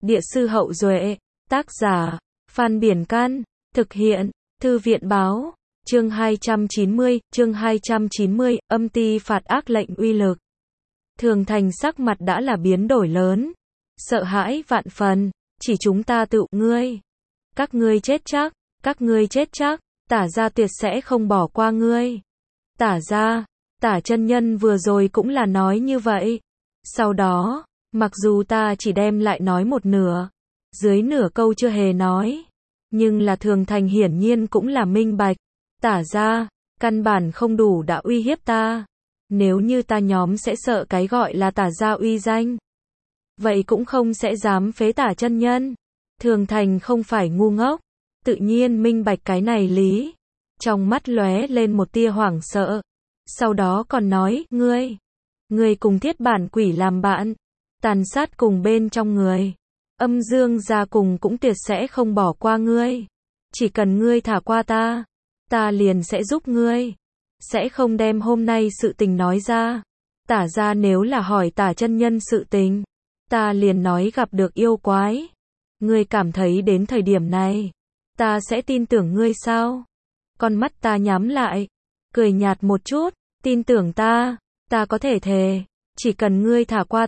Địa sư Hậu Duệ, tác giả, Phan Biển Can, thực hiện, Thư viện báo, chương 290, âm ti phạt ác lệnh uy lực. Thường Thành sắc mặt đã là biến đổi lớn, sợ hãi vạn phần, chỉ chúng ta tự ngươi. Các ngươi chết chắc, Tả gia tuyệt sẽ không bỏ qua ngươi. Tả gia, Tả chân nhân vừa rồi cũng là nói như vậy. Sau đó, mặc dù ta chỉ đem lại nói một nửa, dưới nửa câu chưa hề nói, nhưng là Thường Thành hiển nhiên cũng là minh bạch. Tả gia, căn bản không đủ đã uy hiếp ta. Nếu như ta nhóm sẽ sợ cái gọi là Tả gia uy danh, vậy cũng không sẽ dám phế Tả chân nhân. Thường Thành không phải ngu ngốc, tự nhiên minh bạch cái này lý. Trong mắt lóe lên một tia hoảng sợ. Sau đó còn nói, ngươi cùng Thiết Bản quỷ làm bạn, tàn sát cùng bên trong người. Âm Dương gia cùng cũng tuyệt sẽ không bỏ qua ngươi. Chỉ cần ngươi thả qua ta liền sẽ giúp ngươi. Sẽ không đem hôm nay sự tình nói ra. Tả gia nếu là hỏi Tả chân nhân sự tình, ta liền nói gặp được yêu quái. Ngươi cảm thấy đến thời điểm này, ta sẽ tin tưởng ngươi sao? Con mắt ta nhắm lại, cười nhạt một chút, tin tưởng ta có thể thề, chỉ cần ngươi thả qua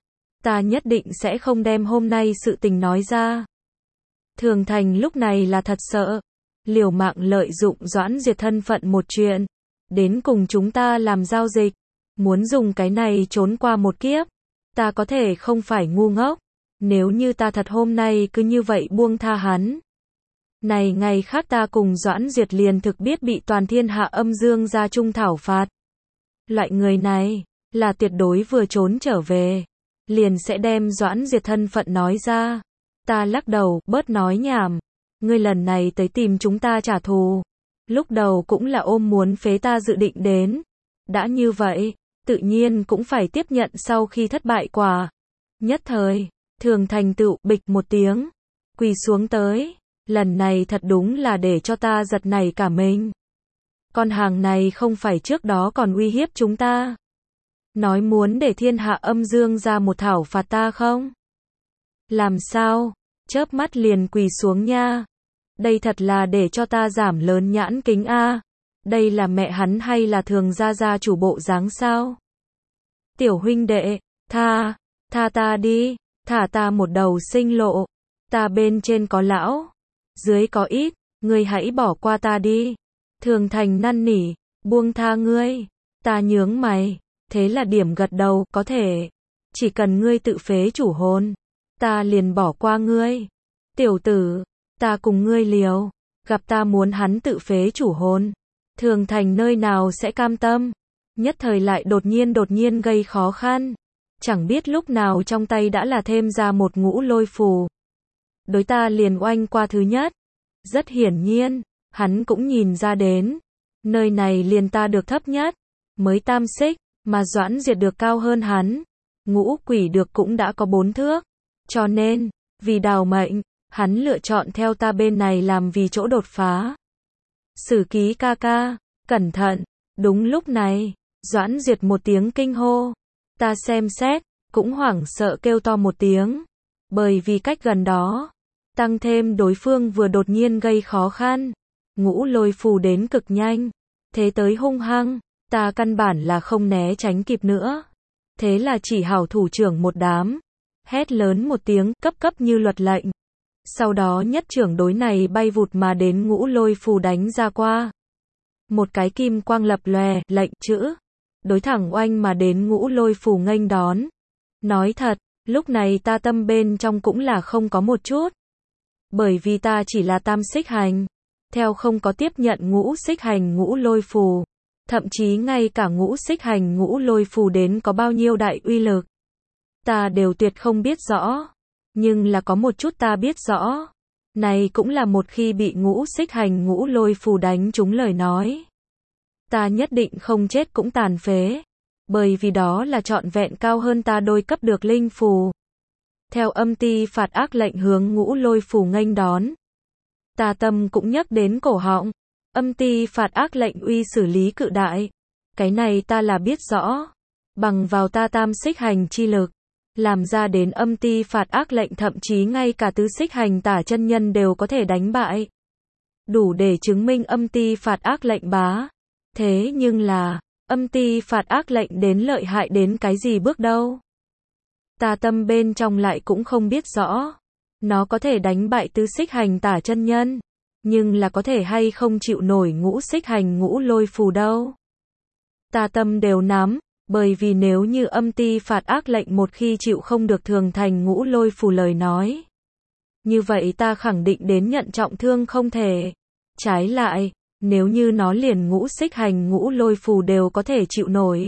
ta nhất định sẽ không đem hôm nay sự tình nói ra. Thường Thành lúc này là thật sợ, liều mạng lợi dụng Doãn Diệt thân phận một chuyện, đến cùng chúng ta làm giao dịch, muốn dùng cái này trốn qua một kiếp. Ta có thể không phải ngu ngốc, nếu như ta thật hôm nay cứ như vậy buông tha hắn, này ngày khác ta cùng Doãn Diệt liền thực biết bị toàn thiên hạ Âm Dương gia trung thảo phạt. Loại người này, là tuyệt đối vừa trốn trở về, liền sẽ đem Doãn Diệt thân phận nói ra. Ta lắc đầu, bớt nói nhảm, ngươi lần này tới tìm chúng ta trả thù, lúc đầu cũng là ôm muốn phế ta dự định đến. Đã như vậy, tự nhiên cũng phải tiếp nhận sau khi thất bại quả. Nhất thời, Thường Thành tựu bịch một tiếng, quỳ xuống tới. Lần này thật đúng là để cho ta giật nảy cả mình. Con hàng này không phải trước đó còn uy hiếp chúng ta, nói muốn để thiên hạ Âm Dương ra một thảo phạt ta không? Làm sao? Chớp mắt liền quỳ xuống nha. Đây thật là để cho ta giảm lớn nhãn kính a. Đây là mẹ hắn hay là Thường gia chủ bộ dáng sao? Tiểu huynh đệ, tha ta đi, thả ta một đầu sinh lộ. Ta bên trên có lão, dưới có ít, ngươi hãy bỏ qua ta đi. Thường Thành năn nỉ, buông tha ngươi. Ta nhướng mày, thế là điểm gật đầu, có thể. Chỉ cần ngươi tự phế chủ hồn, ta liền bỏ qua ngươi. Tiểu tử, ta cùng ngươi liều, gặp ta muốn hắn tự phế chủ hồn. Thường Thành nơi nào sẽ cam tâm, nhất thời lại đột nhiên gây khó khăn. Chẳng biết lúc nào trong tay đã là thêm ra một ngũ lôi phù. Đối ta liền oanh qua thứ nhất. Rất hiển nhiên, hắn cũng nhìn ra đến, nơi này liền ta được thấp nhất, mới tam xích, mà Doãn Diệt được cao hơn hắn. Ngũ quỷ được cũng đã có 4 thước. Cho nên, vì đào mệnh, hắn lựa chọn theo ta bên này làm vì chỗ đột phá. Sử Ký ca ca, cẩn thận. Đúng lúc này, Doãn Diệt một tiếng kinh hô. Ta xem xét, cũng hoảng sợ kêu to một tiếng. Bởi vì cách gần đó, tăng thêm đối phương vừa đột nhiên gây khó khăn. Ngũ lôi phù đến cực nhanh, thế tới hung hăng, ta căn bản là không né tránh kịp nữa. Thế là chỉ hảo thủ trưởng một đám, hét lớn một tiếng, cấp như luật lệnh. Sau đó nhất trưởng đối này bay vụt mà đến ngũ lôi phù đánh ra qua. Một cái kim quang lập lòe, lệnh chữ, đối thẳng oanh mà đến ngũ lôi phù nghênh đón. Nói thật, lúc này ta tâm bên trong cũng là không có một chút. Bởi vì ta chỉ là tam xích hành, theo không có tiếp nhận ngũ xích hành ngũ lôi phù. Thậm chí ngay cả ngũ xích hành ngũ lôi phù đến có bao nhiêu đại uy lực, ta đều tuyệt không biết rõ. Nhưng là có một chút ta biết rõ. Này cũng là một khi bị ngũ xích hành ngũ lôi phù đánh trúng lời nói, ta nhất định không chết cũng tàn phế. Bởi vì đó là trọn vẹn cao hơn ta đôi cấp được linh phù. Theo âm ti phạt ác lệnh hướng ngũ lôi phù nghênh đón, ta tâm cũng nhắc đến cổ họng. Âm ti phạt ác lệnh uy xử lý cự đại, cái này ta là biết rõ. Bằng vào ta tam xích hành chi lực, làm ra đến âm ti phạt ác lệnh, thậm chí ngay cả tứ xích hành tả chân nhân đều có thể đánh bại. Đủ để chứng minh âm ti phạt ác lệnh bá. Thế nhưng là, âm ti phạt ác lệnh đến lợi hại đến cái gì bước đâu? Ta tâm bên trong lại cũng không biết rõ. Nó có thể đánh bại tứ xích hành tả chân nhân, nhưng là có thể hay không chịu nổi ngũ xích hành ngũ lôi phù đâu. Ta tâm đều nắm, bởi vì nếu như âm ti phạt ác lệnh một khi chịu không được thường thành ngũ lôi phù lời nói, như vậy ta khẳng định đến nhận trọng thương không thể. Trái lại, nếu như nó liền ngũ xích hành ngũ lôi phù đều có thể chịu nổi,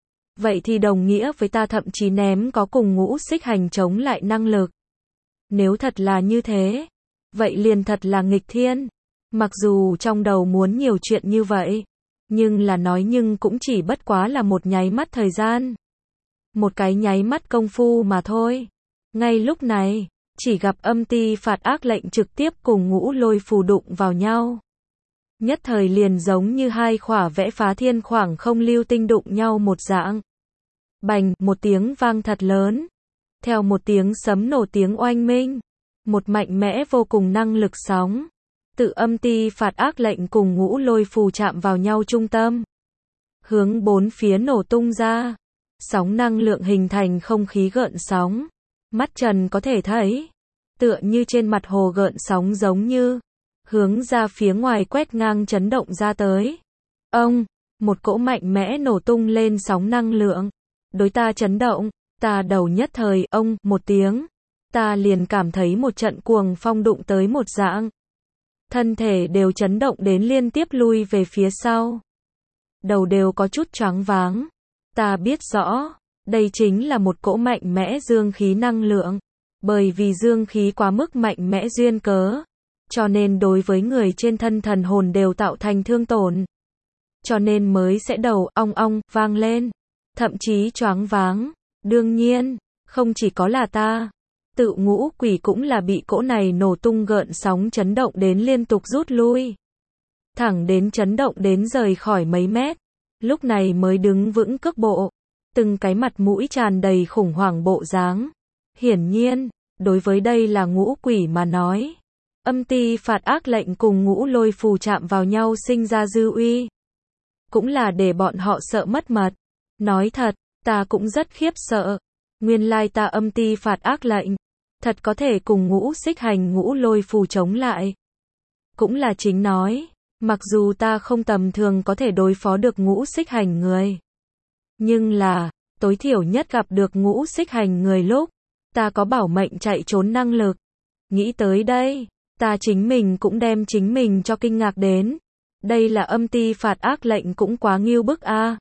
vậy thì đồng nghĩa với ta thậm chí ném có cùng ngũ xích hành chống lại năng lực. Nếu thật là như thế, vậy liền thật là nghịch thiên. Mặc dù trong đầu muốn nhiều chuyện như vậy, nhưng là nói nhưng cũng chỉ bất quá là một nháy mắt thời gian. Một cái nháy mắt công phu mà thôi. Ngay lúc này, chỉ gặp âm ti phạt ác lệnh trực tiếp cùng ngũ lôi phù đụng vào nhau. Nhất thời liền giống như hai khỏa vẽ phá thiên khoảng không lưu tinh đụng nhau một dạng. Bành, một tiếng vang thật lớn. Theo một tiếng sấm nổ tiếng oanh minh. Một mạnh mẽ vô cùng năng lực sóng. Tự âm ti phạt ác lệnh cùng ngũ lôi phù chạm vào nhau trung tâm. Hướng bốn phía nổ tung ra. Sóng năng lượng hình thành không khí gợn sóng. Mắt trần có thể thấy. Tựa như trên mặt hồ gợn sóng giống như. Hướng ra phía ngoài quét ngang chấn động ra tới. Ông, một cỗ mạnh mẽ nổ tung lên sóng năng lượng. Đối ta chấn động, ta đầu nhất thời, ông, một tiếng. Ta liền cảm thấy một trận cuồng phong đụng tới một dạng. Thân thể đều chấn động đến liên tiếp lui về phía sau. Đầu đều có chút choáng váng. Ta biết rõ, đây chính là một cỗ mạnh mẽ dương khí năng lượng. Bởi vì dương khí quá mức mạnh mẽ duyên cớ, cho nên đối với người trên thân thần hồn đều tạo thành thương tổn. Cho nên mới sẽ đầu ong ong vang lên, thậm chí choáng váng. Đương nhiên, không chỉ có là ta, tự ngũ quỷ cũng là bị cỗ này nổ tung gợn sóng chấn động đến liên tục rút lui. Thẳng đến chấn động đến rời khỏi mấy mét, lúc này mới đứng vững cước bộ, từng cái mặt mũi tràn đầy khủng hoảng bộ dáng. Hiển nhiên, đối với đây là ngũ quỷ mà nói, âm ti phạt ác lệnh cùng ngũ lôi phù chạm vào nhau sinh ra dư uy, cũng là để bọn họ sợ mất mật. Nói thật, ta cũng rất khiếp sợ. Nguyên lai ta âm ti phạt ác lệnh, thật có thể cùng ngũ xích hành ngũ lôi phù chống lại. Cũng là chính nói, mặc dù ta không tầm thường có thể đối phó được ngũ xích hành người, nhưng là, tối thiểu nhất gặp được ngũ xích hành người lúc, ta có bảo mệnh chạy trốn năng lực. Nghĩ tới đây, ta chính mình cũng đem chính mình cho kinh ngạc đến. Đây là âm ti phạt ác lệnh cũng quá nghiêu bức a.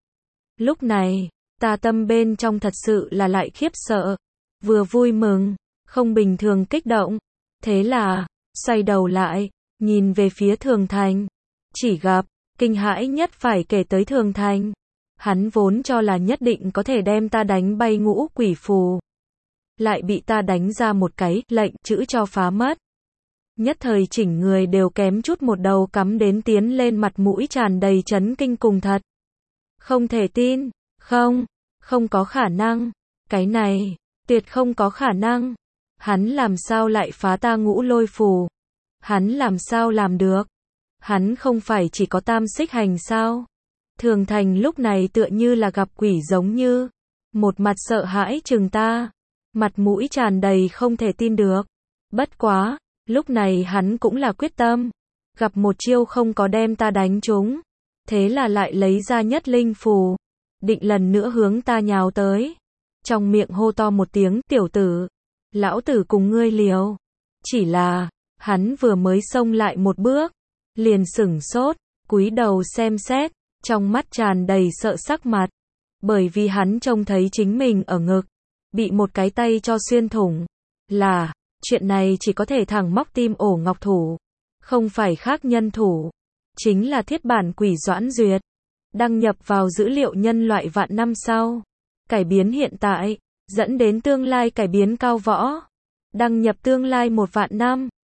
Lúc này, ta tâm bên trong thật sự là lại khiếp sợ, vừa vui mừng, không bình thường kích động. Thế là, xoay đầu lại, nhìn về phía Thường Thành. Chỉ gặp, kinh hãi nhất phải kể tới Thường Thành. Hắn vốn cho là nhất định có thể đem ta đánh bay ngũ quỷ phù. Lại bị ta đánh ra một cái lệnh chữ cho phá mất. Nhất thời chỉnh người đều kém chút một đầu cắm đến tiến lên, mặt mũi tràn đầy chấn kinh cùng thật. Không thể tin, không có khả năng. Cái này, tuyệt không có khả năng. Hắn làm sao lại phá ta ngũ lôi phù? Hắn làm sao làm được? Hắn không phải chỉ có tam xích hành sao? Thường Thành lúc này tựa như là gặp quỷ giống như. Một mặt sợ hãi chừng ta. Mặt mũi tràn đầy không thể tin được. Bất quá, lúc này hắn cũng là quyết tâm. Gặp một chiêu không có đem ta đánh trúng. Thế là lại lấy ra nhất linh phù. Định lần nữa hướng ta nhào tới. Trong miệng hô to một tiếng, tiểu tử. Lão tử cùng ngươi liều. Chỉ là, hắn vừa mới xông lại một bước. Liền sửng sốt, cúi đầu xem xét. Trong mắt tràn đầy sợ sắc mặt. Bởi vì hắn trông thấy chính mình ở ngực. Bị một cái tay cho xuyên thủng. Là, chuyện này chỉ có thể thẳng móc tim ổ ngọc thủ. Không phải khác nhân thủ. Chính là thiết bản quỷ Doãn Duyệt. Đăng nhập vào dữ liệu nhân loại vạn năm sau. Cải biến hiện tại, dẫn đến tương lai cải biến cao võ. Đăng nhập tương lai 1 vạn năm.